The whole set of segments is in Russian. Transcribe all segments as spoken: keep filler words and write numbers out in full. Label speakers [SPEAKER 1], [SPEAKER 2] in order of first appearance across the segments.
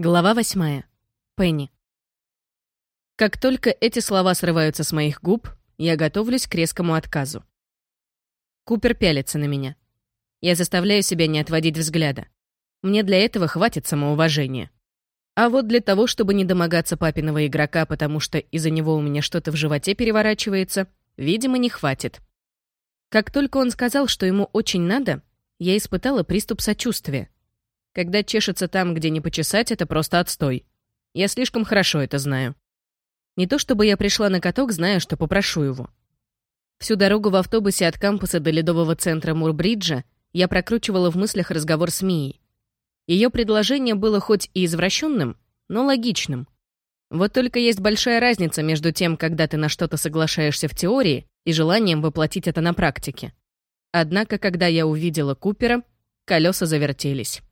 [SPEAKER 1] Глава восьмая. Пенни. Как только эти слова срываются с моих губ, я готовлюсь к резкому отказу. Купер пялится на меня. Я заставляю себя не отводить взгляда. Мне для этого хватит самоуважения. А вот для того, чтобы не домогаться папиного игрока, потому что из-за него у меня что-то в животе переворачивается, видимо, не хватит. Как только он сказал, что ему очень надо, я испытала приступ сочувствия. Когда чешется там, где не почесать, это просто отстой. Я слишком хорошо это знаю. Не то чтобы я пришла на каток, зная, что попрошу его. Всю дорогу в автобусе от кампуса до ледового центра Мурбриджа я прокручивала в мыслях разговор с Мией. Ее предложение было хоть и извращенным, но логичным. Вот только есть большая разница между тем, когда ты на что-то соглашаешься в теории, и желанием воплотить это на практике. Однако, когда я увидела Купера, колеса завертелись.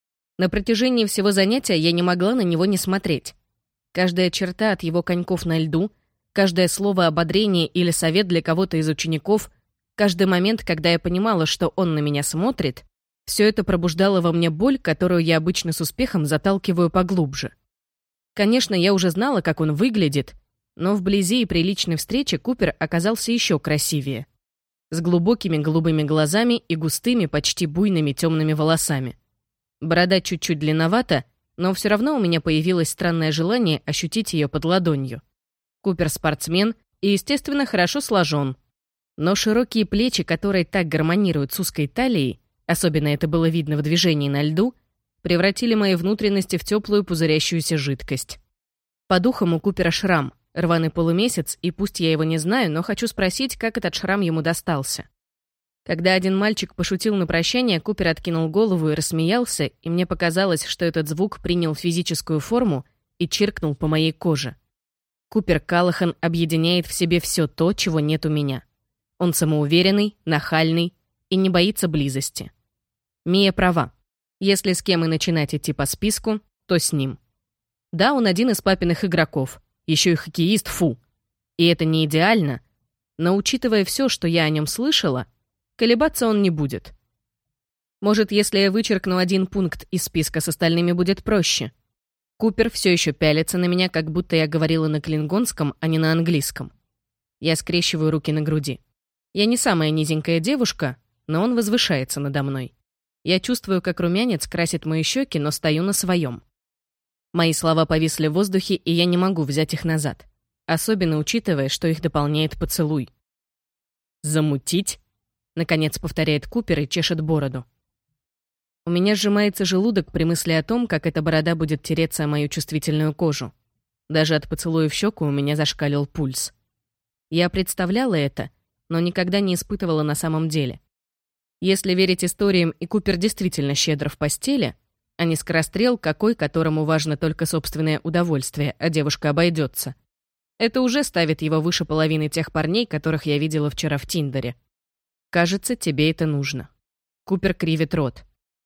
[SPEAKER 1] На протяжении всего занятия я не могла на него не смотреть. Каждая черта от его коньков на льду, каждое слово ободрения или совет для кого-то из учеников, каждый момент, когда я понимала, что он на меня смотрит, все это пробуждало во мне боль, которую я обычно с успехом заталкиваю поглубже. Конечно, я уже знала, как он выглядит, но вблизи и при личной встрече Купер оказался еще красивее. С глубокими голубыми глазами и густыми, почти буйными темными волосами. Борода чуть-чуть длинновата, но все равно у меня появилось странное желание ощутить ее под ладонью. Купер спортсмен и, естественно, хорошо сложен. Но широкие плечи, которые так гармонируют с узкой талией, особенно это было видно в движении на льду, превратили мои внутренности в теплую пузырящуюся жидкость. По духам у Купера шрам, рваный полумесяц, и пусть я его не знаю, но хочу спросить, как этот шрам ему достался. Когда один мальчик пошутил на прощание, Купер откинул голову и рассмеялся, и мне показалось, что этот звук принял физическую форму и чиркнул по моей коже. Купер Каллахан объединяет в себе все то, чего нет у меня. Он самоуверенный, нахальный и не боится близости. Мия права. Если с кем и начинать идти по списку, то с ним. Да, он один из папиных игроков, еще и хоккеист, фу. И это не идеально, но учитывая все, что я о нем слышала, колебаться он не будет. Может, если я вычеркну один пункт из списка, с остальными будет проще. Купер все еще пялится на меня, как будто я говорила на клингонском, а не на английском. Я скрещиваю руки на груди. Я не самая низенькая девушка, но он возвышается надо мной. Я чувствую, как румянец красит мои щеки, но стою на своем. Мои слова повисли в воздухе, и я не могу взять их назад. Особенно учитывая, что их дополняет поцелуй. «Замутить?» — наконец повторяет Купер и чешет бороду. У меня сжимается желудок при мысли о том, как эта борода будет тереться о мою чувствительную кожу. Даже от поцелуя в щеку у меня зашкалил пульс. Я представляла это, но никогда не испытывала на самом деле. Если верить историям, и Купер действительно щедр в постели, а не скорострел какой, которому важно только собственное удовольствие, а девушка обойдется. Это уже ставит его выше половины тех парней, которых я видела вчера в Тиндере. Кажется, тебе это нужно. Купер кривит рот.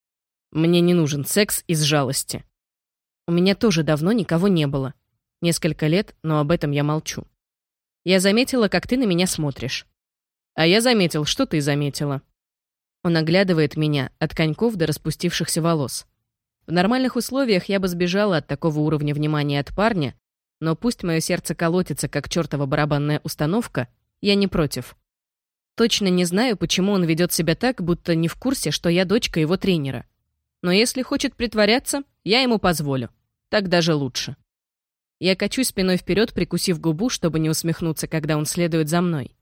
[SPEAKER 1] Мне не нужен секс из жалости. У меня тоже давно никого не было. Несколько лет, но об этом я молчу. Я заметила, как ты на меня смотришь. А я заметил, что ты заметила. Он оглядывает меня от коньков до распустившихся волос. В нормальных условиях я бы сбежала от такого уровня внимания от парня, но пусть мое сердце колотится, как чертова барабанная установка, я не против. Точно не знаю, почему он ведет себя так, будто не в курсе, что я дочка его тренера. Но если хочет притворяться, я ему позволю. Так даже лучше. Я качусь спиной вперед, прикусив губу, чтобы не усмехнуться, когда он следует за мной.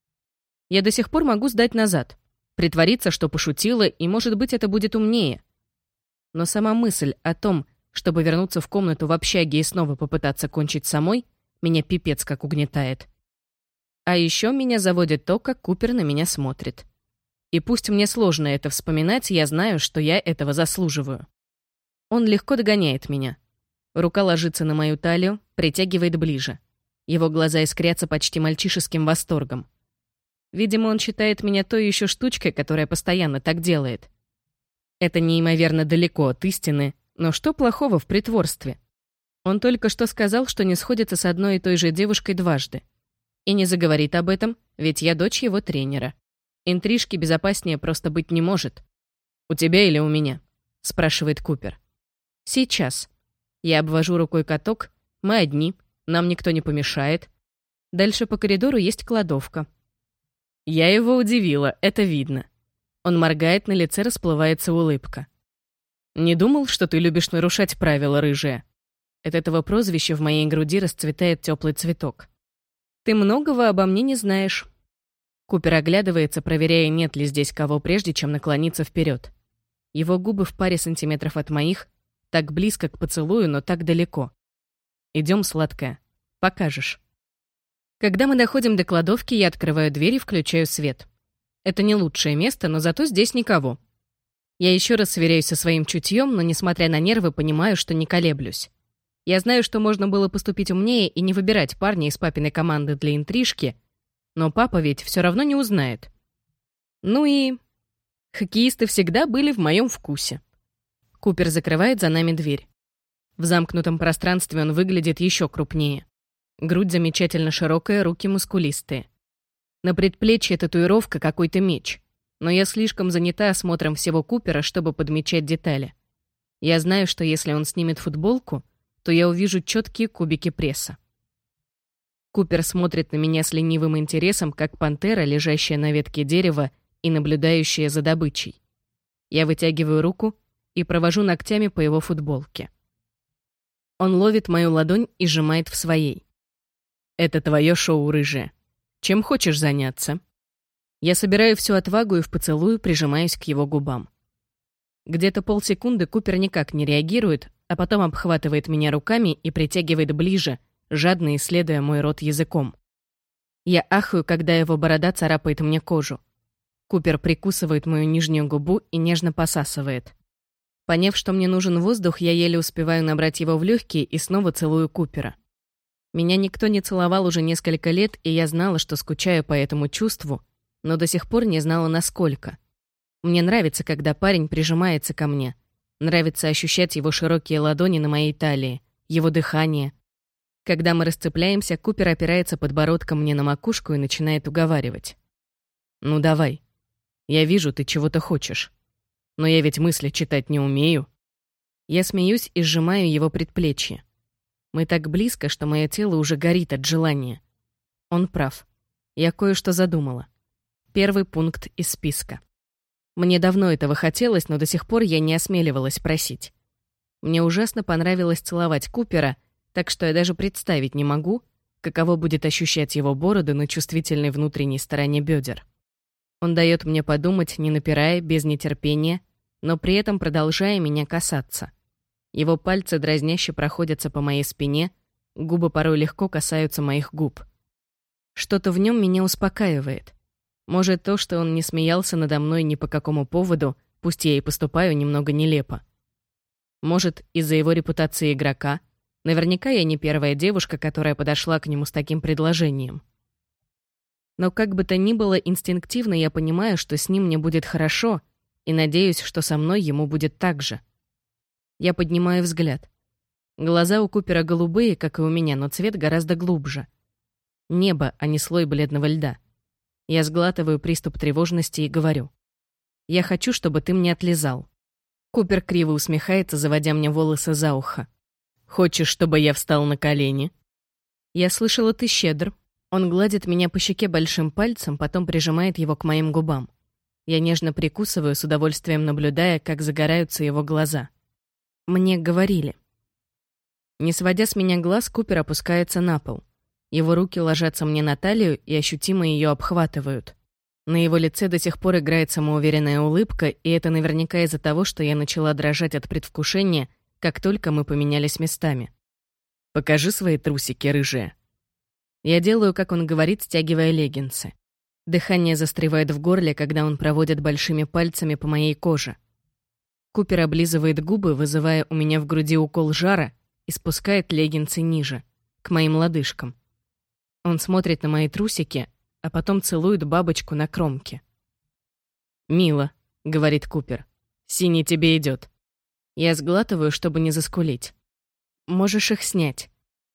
[SPEAKER 1] Я до сих пор могу сдать назад, притвориться, что пошутила, и, может быть, это будет умнее. Но сама мысль о том, чтобы вернуться в комнату в общаге и снова попытаться кончить самой, меня пипец как угнетает. А еще меня заводит то, как Купер на меня смотрит. И пусть мне сложно это вспоминать, я знаю, что я этого заслуживаю. Он легко догоняет меня. Рука ложится на мою талию, притягивает ближе. Его глаза искрятся почти мальчишеским восторгом. Видимо, он считает меня той еще штучкой, которая постоянно так делает. Это неимоверно далеко от истины, но что плохого в притворстве? Он только что сказал, что не сходится с одной и той же девушкой дважды. И не заговорит об этом, ведь я дочь его тренера. Интрижки безопаснее просто быть не может. «У тебя или у меня?» — спрашивает Купер. «Сейчас». Я обвожу рукой каток. Мы одни, нам никто не помешает. Дальше по коридору есть кладовка. Я его удивила, это видно. Он моргает, на лице расплывается улыбка. «Не думал, что ты любишь нарушать правила, рыжая?» От этого прозвища в моей груди расцветает теплый цветок. «Ты многого обо мне не знаешь». Купер оглядывается, проверяя, нет ли здесь кого, прежде чем наклониться вперед. Его губы в паре сантиметров от моих, так близко к поцелую, но так далеко. «Идем, сладкая. Покажешь». Когда мы доходим до кладовки, я открываю дверь и включаю свет. Это не лучшее место, но зато здесь никого. Я еще раз сверяюсь со своим чутьем, но, несмотря на нервы, понимаю, что не колеблюсь. Я знаю, что можно было поступить умнее и не выбирать парня из папиной команды для интрижки, но папа ведь все равно не узнает. Ну и... Хоккеисты всегда были в моем вкусе. Купер закрывает за нами дверь. В замкнутом пространстве он выглядит еще крупнее. Грудь замечательно широкая, руки мускулистые. На предплечье татуировка какой-то меч. Но я слишком занята осмотром всего Купера, чтобы подмечать детали. Я знаю, что если он снимет футболку, то я увижу четкие кубики пресса. Купер смотрит на меня с ленивым интересом, как пантера, лежащая на ветке дерева и наблюдающая за добычей. Я вытягиваю руку и провожу ногтями по его футболке. Он ловит мою ладонь и сжимает в своей. «Это твое шоу, рыжая. Чем хочешь заняться?» Я собираю всю отвагу и в поцелую прижимаюсь к его губам. Где-то полсекунды Купер никак не реагирует, а потом обхватывает меня руками и притягивает ближе, жадно исследуя мой рот языком. Я ахаю, когда его борода царапает мне кожу. Купер прикусывает мою нижнюю губу и нежно посасывает. Поняв, что мне нужен воздух, я еле успеваю набрать его в легкие и снова целую Купера. Меня никто не целовал уже несколько лет, и я знала, что скучаю по этому чувству, но до сих пор не знала, насколько. Мне нравится, когда парень прижимается ко мне. Нравится ощущать его широкие ладони на моей талии, его дыхание. Когда мы расцепляемся, Купер опирается подбородком мне на макушку и начинает уговаривать. «Ну давай. Я вижу, ты чего-то хочешь. Но я ведь мысли читать не умею». Я смеюсь и сжимаю его предплечье. Мы так близко, что мое тело уже горит от желания. Он прав. Я кое-что задумала. Первый пункт из списка. Мне давно этого хотелось, но до сих пор я не осмеливалась просить. Мне ужасно понравилось целовать Купера, так что я даже представить не могу, каково будет ощущать его бороду на чувствительной внутренней стороне бедер. Он дает мне подумать, не напирая, без нетерпения, но при этом продолжая меня касаться. Его пальцы дразняще проходятся по моей спине, губы порой легко касаются моих губ. Что-то в нем меня успокаивает. Может, то, что он не смеялся надо мной ни по какому поводу, пусть я и поступаю немного нелепо. Может, из-за его репутации игрока. Наверняка я не первая девушка, которая подошла к нему с таким предложением. Но как бы то ни было, инстинктивно я понимаю, что с ним мне будет хорошо, и надеюсь, что со мной ему будет так же. Я поднимаю взгляд. Глаза у Купера голубые, как и у меня, но цвет гораздо глубже. Небо, а не слой бледного льда. Я сглатываю приступ тревожности и говорю. «Я хочу, чтобы ты мне отлизал». Купер криво усмехается, заводя мне волосы за ухо. «Хочешь, чтобы я встал на колени?» «Я слышала, ты щедр». Он гладит меня по щеке большим пальцем, потом прижимает его к моим губам. Я нежно прикусываю, с удовольствием наблюдая, как загораются его глаза. Мне говорили. Не сводя с меня глаз, Купер опускается на пол. Его руки ложатся мне на талию и ощутимо ее обхватывают. На его лице до сих пор играет самоуверенная улыбка, и это наверняка из-за того, что я начала дрожать от предвкушения, как только мы поменялись местами. «Покажи свои трусики, рыжая». Я делаю, как он говорит, стягивая леггинсы. Дыхание застревает в горле, когда он проводит большими пальцами по моей коже. Купер облизывает губы, вызывая у меня в груди укол жара, и спускает леггинсы ниже, к моим лодыжкам. Он смотрит на мои трусики, а потом целует бабочку на кромке. «Мило», — говорит Купер, — «синий тебе идет». Я сглатываю, чтобы не заскулить. «Можешь их снять».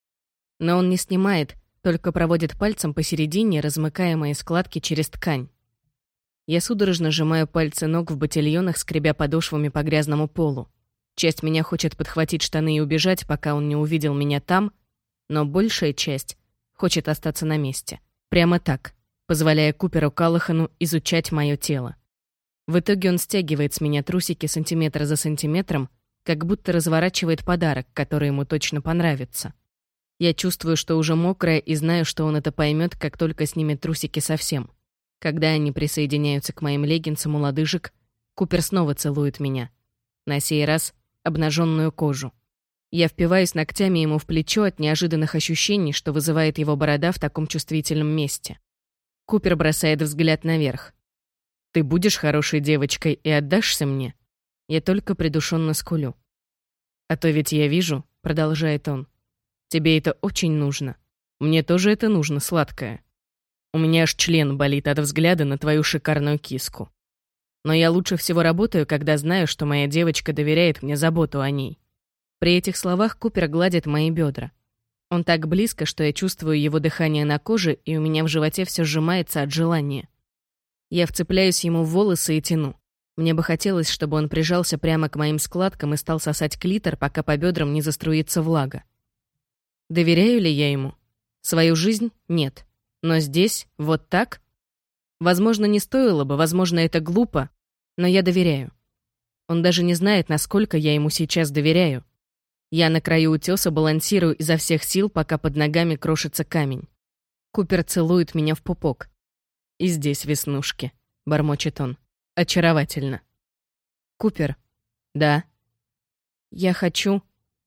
[SPEAKER 1] Но он не снимает, только проводит пальцем посередине, размыкая мои складки через ткань. Я судорожно сжимаю пальцы ног в ботильонах, скребя подошвами по грязному полу. Часть меня хочет подхватить штаны и убежать, пока он не увидел меня там, но большая часть хочет остаться на месте. Прямо так, позволяя Куперу Каллахану изучать мое тело. В итоге он стягивает с меня трусики сантиметр за сантиметром, как будто разворачивает подарок, который ему точно понравится. Я чувствую, что уже мокрая, и знаю, что он это поймет, как только снимет трусики совсем. Когда они присоединяются к моим леггинсам у лодыжек, Купер снова целует меня. На сей раз обнаженную кожу. Я впиваюсь ногтями ему в плечо от неожиданных ощущений, что вызывает его борода в таком чувствительном месте. Купер бросает взгляд наверх. «Ты будешь хорошей девочкой и отдашься мне?» Я только придушенно скулю. «А то ведь я вижу», — продолжает он, — «тебе это очень нужно. Мне тоже это нужно, сладкое. У меня аж член болит от взгляда на твою шикарную киску. Но я лучше всего работаю, когда знаю, что моя девочка доверяет мне заботу о ней». При этих словах Купер гладит мои бедра. Он так близко, что я чувствую его дыхание на коже, и у меня в животе все сжимается от желания. Я вцепляюсь ему в волосы и тяну. Мне бы хотелось, чтобы он прижался прямо к моим складкам и стал сосать клитор, пока по бедрам не заструится влага. Доверяю ли я ему? Свою жизнь — нет. Но здесь, вот так? Возможно, не стоило бы, возможно, это глупо, но я доверяю. Он даже не знает, насколько я ему сейчас доверяю. Я на краю утеса балансирую изо всех сил, пока под ногами крошится камень. Купер целует меня в пупок. «И здесь веснушки», — бормочет он. «Очаровательно». «Купер». «Да». «Я хочу...»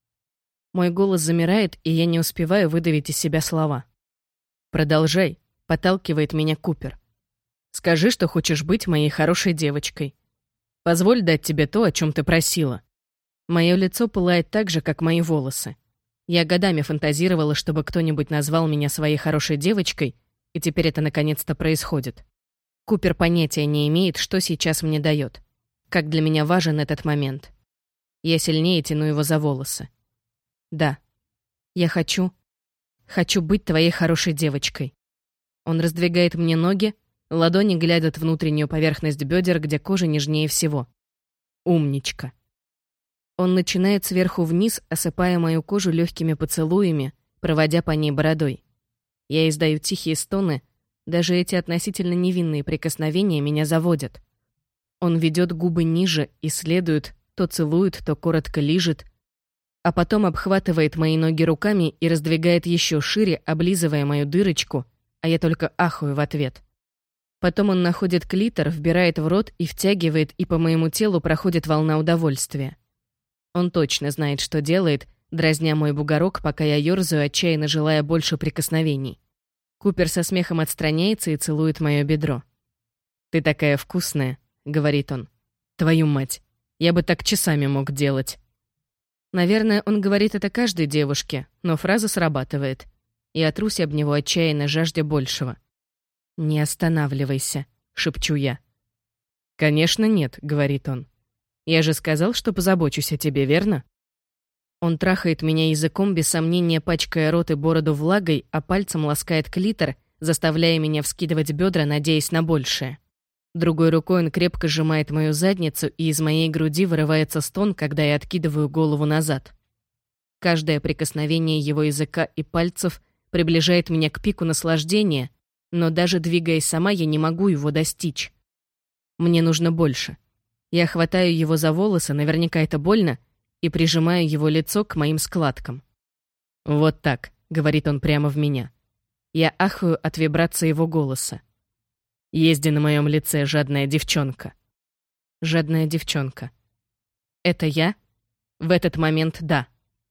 [SPEAKER 1] Мой голос замирает, и я не успеваю выдавить из себя слова. «Продолжай», — подталкивает меня Купер. «Скажи, что хочешь быть моей хорошей девочкой. Позволь дать тебе то, о чем ты просила». Мое лицо пылает так же, как мои волосы. Я годами фантазировала, чтобы кто-нибудь назвал меня своей хорошей девочкой, и теперь это наконец-то происходит. Купер понятия не имеет, что сейчас мне дает. Как для меня важен этот момент. Я сильнее тяну его за волосы. «Да, я хочу... хочу быть твоей хорошей девочкой». Он раздвигает мне ноги, ладони глядят в внутреннюю поверхность бедер, где кожа нежнее всего. «Умничка». Он начинает сверху вниз, осыпая мою кожу легкими поцелуями, проводя по ней бородой. Я издаю тихие стоны, даже эти относительно невинные прикосновения меня заводят. Он ведет губы ниже, исследует, то целует, то коротко лижет, а потом обхватывает мои ноги руками и раздвигает еще шире, облизывая мою дырочку, а я только ахаю в ответ. Потом он находит клитор, вбирает в рот и втягивает, и по моему телу проходит волна удовольствия. Он точно знает, что делает, дразня мой бугорок, пока я ёрзаю, отчаянно желая больше прикосновений. Купер со смехом отстраняется и целует мое бедро. «Ты такая вкусная», — говорит он. «Твою мать, я бы так часами мог делать». Наверное, он говорит это каждой девушке, но фраза срабатывает. Я трусь об него, отчаянно жаждя большего. «Не останавливайся», — шепчу я. «Конечно нет», — говорит он. «Я же сказал, что позабочусь о тебе, верно?» Он трахает меня языком, без сомнения пачкая рот и бороду влагой, а пальцем ласкает клитор, заставляя меня вскидывать бедра, надеясь на большее. Другой рукой он крепко сжимает мою задницу, и из моей груди вырывается стон, когда я откидываю голову назад. Каждое прикосновение его языка и пальцев приближает меня к пику наслаждения, но даже двигаясь сама, я не могу его достичь. Мне нужно больше. Я хватаю его за волосы, наверняка это больно, и прижимаю его лицо к моим складкам. «Вот так», — говорит он прямо в меня. Я ахаю от вибрации его голоса. «Езди на моем лице, жадная девчонка». Жадная девчонка. Это я? В этот момент да.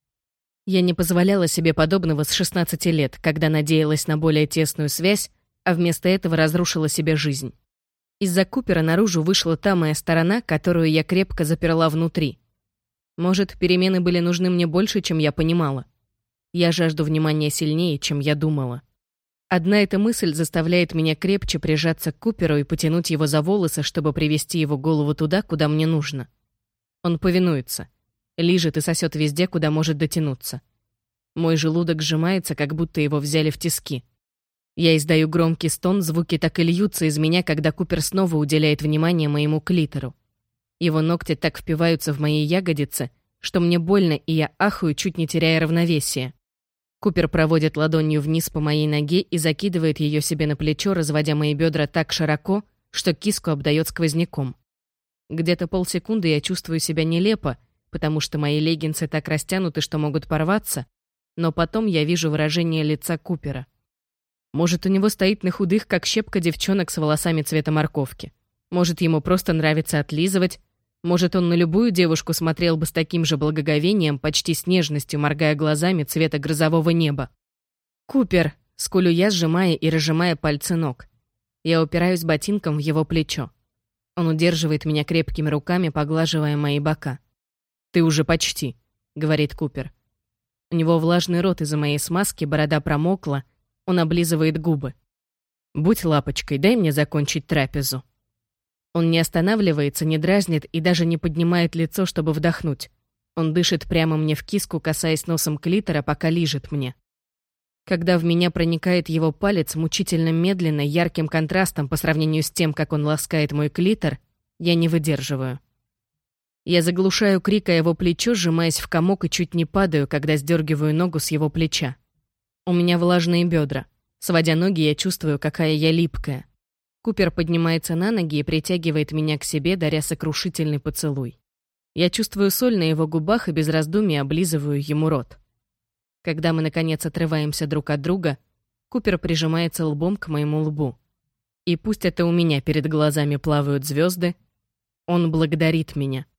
[SPEAKER 1] Я не позволяла себе подобного с шестнадцати лет, когда надеялась на более тесную связь, а вместо этого разрушила себе жизнь. Из-за Купера наружу вышла та моя сторона, которую я крепко заперла внутри. Может, перемены были нужны мне больше, чем я понимала. Я жажду внимания сильнее, чем я думала. Одна эта мысль заставляет меня крепче прижаться к Куперу и потянуть его за волосы, чтобы привести его голову туда, куда мне нужно. Он повинуется. Лижет и сосет везде, куда может дотянуться. Мой желудок сжимается, как будто его взяли в тиски. Я издаю громкий стон, звуки так и льются из меня, когда Купер снова уделяет внимание моему клитору. Его ногти так впиваются в мои ягодицы, что мне больно, и я ахаю, чуть не теряя равновесие. Купер проводит ладонью вниз по моей ноге и закидывает ее себе на плечо, разводя мои бедра так широко, что киску обдает сквозняком. Где-то полсекунды я чувствую себя нелепо, потому что мои леггинсы так растянуты, что могут порваться, но потом я вижу выражение лица Купера. Может, у него стоит на худых, как щепка, девчонок с волосами цвета морковки. Может, ему просто нравится отлизывать. Может, он на любую девушку смотрел бы с таким же благоговением, почти с нежностью, моргая глазами цвета грозового неба. «Купер!» — скулю я, сжимая и разжимая пальцы ног. Я упираюсь ботинком в его плечо. Он удерживает меня крепкими руками, поглаживая мои бока. «Ты уже почти», — говорит Купер. У него влажный рот из-за моей смазки, борода промокла, он облизывает губы. «Будь лапочкой, дай мне закончить трапезу». Он не останавливается, не дразнит и даже не поднимает лицо, чтобы вдохнуть. Он дышит прямо мне в киску, касаясь носом клитора, пока лижет мне. Когда в меня проникает его палец мучительно медленно, ярким контрастом по сравнению с тем, как он ласкает мой клитор, я не выдерживаю. Я заглушаю крик о его плечо, сжимаясь в комок и чуть не падаю, когда сдергиваю ногу с его плеча. У меня влажные бедра. Сводя ноги, я чувствую, какая я липкая. Купер поднимается на ноги и притягивает меня к себе, даря сокрушительный поцелуй. Я чувствую соль на его губах и без раздумий облизываю ему рот. Когда мы, наконец, отрываемся друг от друга, Купер прижимается лбом к моему лбу. И пусть это у меня перед глазами плавают звезды, он благодарит меня.